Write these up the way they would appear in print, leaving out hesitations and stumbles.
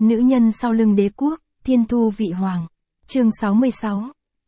Nữ nhân sau lưng đế quốc, thiên thu vị hoàng. Chương 66.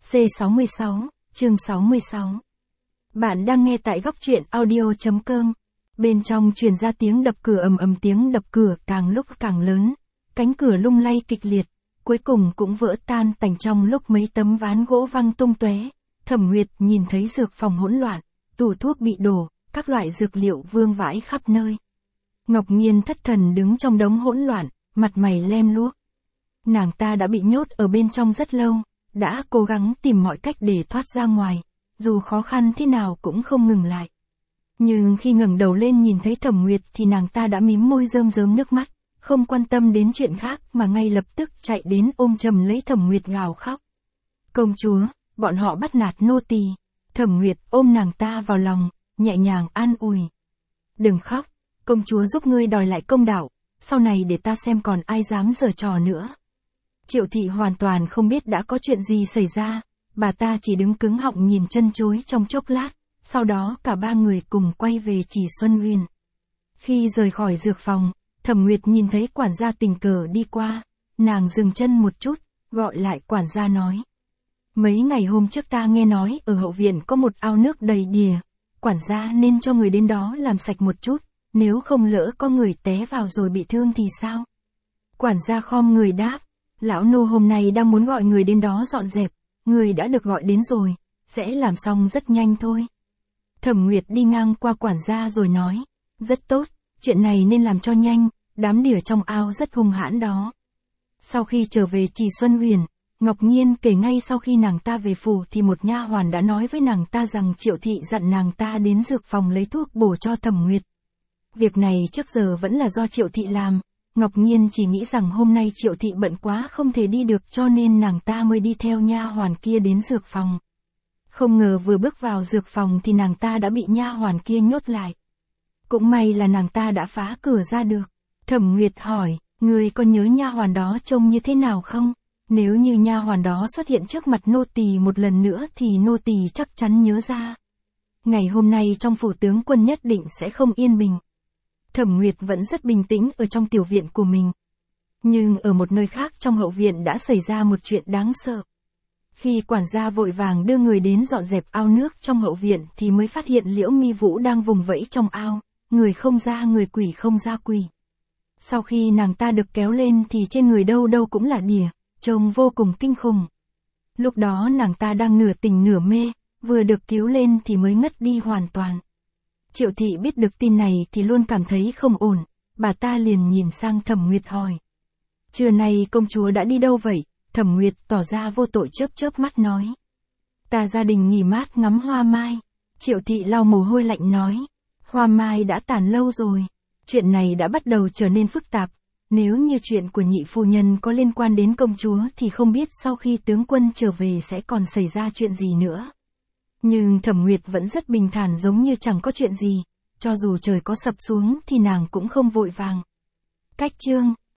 C66, chương 66. Bạn đang nghe tại góc truyện audio.com. Bên trong truyền ra tiếng đập cửa ầm ầm, tiếng đập cửa càng lúc càng lớn. Cánh cửa lung lay kịch liệt, cuối cùng cũng vỡ tan tành trong lúc mấy tấm ván gỗ văng tung tóe. Thẩm Nguyệt nhìn thấy dược phòng hỗn loạn, tủ thuốc bị đổ, các loại dược liệu vương vãi khắp nơi. Ngọc Nhiên thất thần đứng trong đống hỗn loạn, mặt mày lem luốc. Nàng ta đã bị nhốt ở bên trong rất lâu, đã cố gắng tìm mọi cách để thoát ra ngoài, dù khó khăn thế nào cũng không ngừng lại. Nhưng khi ngẩng đầu lên nhìn thấy Thẩm Nguyệt thì nàng ta đã mím môi rơm rớm nước mắt, không quan tâm đến chuyện khác mà ngay lập tức chạy đến ôm chầm lấy Thẩm Nguyệt gào khóc. Công chúa, bọn họ bắt nạt nô tỳ. Thẩm Nguyệt ôm nàng ta vào lòng, nhẹ nhàng an ủi. Đừng khóc, công chúa giúp ngươi đòi lại công đạo, sau này để ta xem còn ai dám giở trò nữa. Triệu thị hoàn toàn không biết đã có chuyện gì xảy ra, bà ta chỉ đứng cứng họng nhìn chân chối trong chốc lát, sau đó cả ba người cùng quay về Chỉ Xuân Uyên. Khi rời khỏi dược phòng, Thẩm Nguyệt nhìn thấy quản gia tình cờ đi qua, nàng dừng chân một chút, gọi lại quản gia nói. Mấy ngày hôm trước ta nghe nói ở hậu viện có một ao nước đầy đìa, quản gia nên cho người đến đó làm sạch một chút, nếu không lỡ có người té vào rồi bị thương thì sao? Quản gia khom người đáp, lão nô hôm nay đang muốn gọi người đến đó dọn dẹp, người đã được gọi đến rồi, sẽ làm xong rất nhanh thôi. Thẩm Nguyệt đi ngang qua quản gia rồi nói, rất tốt, chuyện này nên làm cho nhanh, đám đỉa trong ao rất hung hãn đó. Sau khi trở về Chỉ Xuân Uyển, Ngọc Nhiên kể ngay sau khi nàng ta về phủ thì một nha hoàn đã nói với nàng ta rằng Triệu thị dặn nàng ta đến dược phòng lấy thuốc bổ cho Thẩm Nguyệt. Việc này trước giờ vẫn là do Triệu thị làm, Ngọc Nhiên chỉ nghĩ rằng hôm nay Triệu thị bận quá không thể đi được cho nên nàng ta mới đi theo nha hoàn kia đến dược phòng. Không ngờ vừa bước vào dược phòng thì nàng ta đã bị nha hoàn kia nhốt lại. Cũng may là nàng ta đã phá cửa ra được. Thẩm Nguyệt hỏi, người có nhớ nha hoàn đó trông như thế nào không? Nếu như nha hoàn đó xuất hiện trước mặt nô tỳ một lần nữa thì nô tỳ chắc chắn nhớ ra. Ngày hôm nay trong phủ tướng quân nhất định sẽ không yên bình. Thẩm Nguyệt vẫn rất bình tĩnh ở trong tiểu viện của mình. Nhưng ở một nơi khác trong hậu viện đã xảy ra một chuyện đáng sợ. Khi quản gia vội vàng đưa người đến dọn dẹp ao nước trong hậu viện thì mới phát hiện Liễu Mi Vũ đang vùng vẫy trong ao, người không ra người, quỷ không ra quỷ. Sau khi nàng ta được kéo lên thì trên người đâu đâu cũng là đỉa, trông vô cùng kinh khủng. Lúc đó nàng ta đang nửa tỉnh nửa mê, vừa được cứu lên thì mới ngất đi hoàn toàn. Triệu thị biết được tin này thì luôn cảm thấy không ổn, bà ta liền nhìn sang Thẩm Nguyệt hỏi. Trưa nay công chúa đã đi đâu vậy? Thẩm Nguyệt tỏ ra vô tội chớp chớp mắt nói. Ta gia đình nghỉ mát ngắm hoa mai. Triệu thị lau mồ hôi lạnh nói. Hoa mai đã tàn lâu rồi. Chuyện này đã bắt đầu trở nên phức tạp. Nếu như chuyện của nhị phu nhân có liên quan đến công chúa thì không biết sau khi tướng quân trở về sẽ còn xảy ra chuyện gì nữa. Nhưng Thẩm Nguyệt vẫn rất bình thản giống như chẳng có chuyện gì. Cho dù trời có sập xuống thì nàng cũng không vội vàng. Cách chương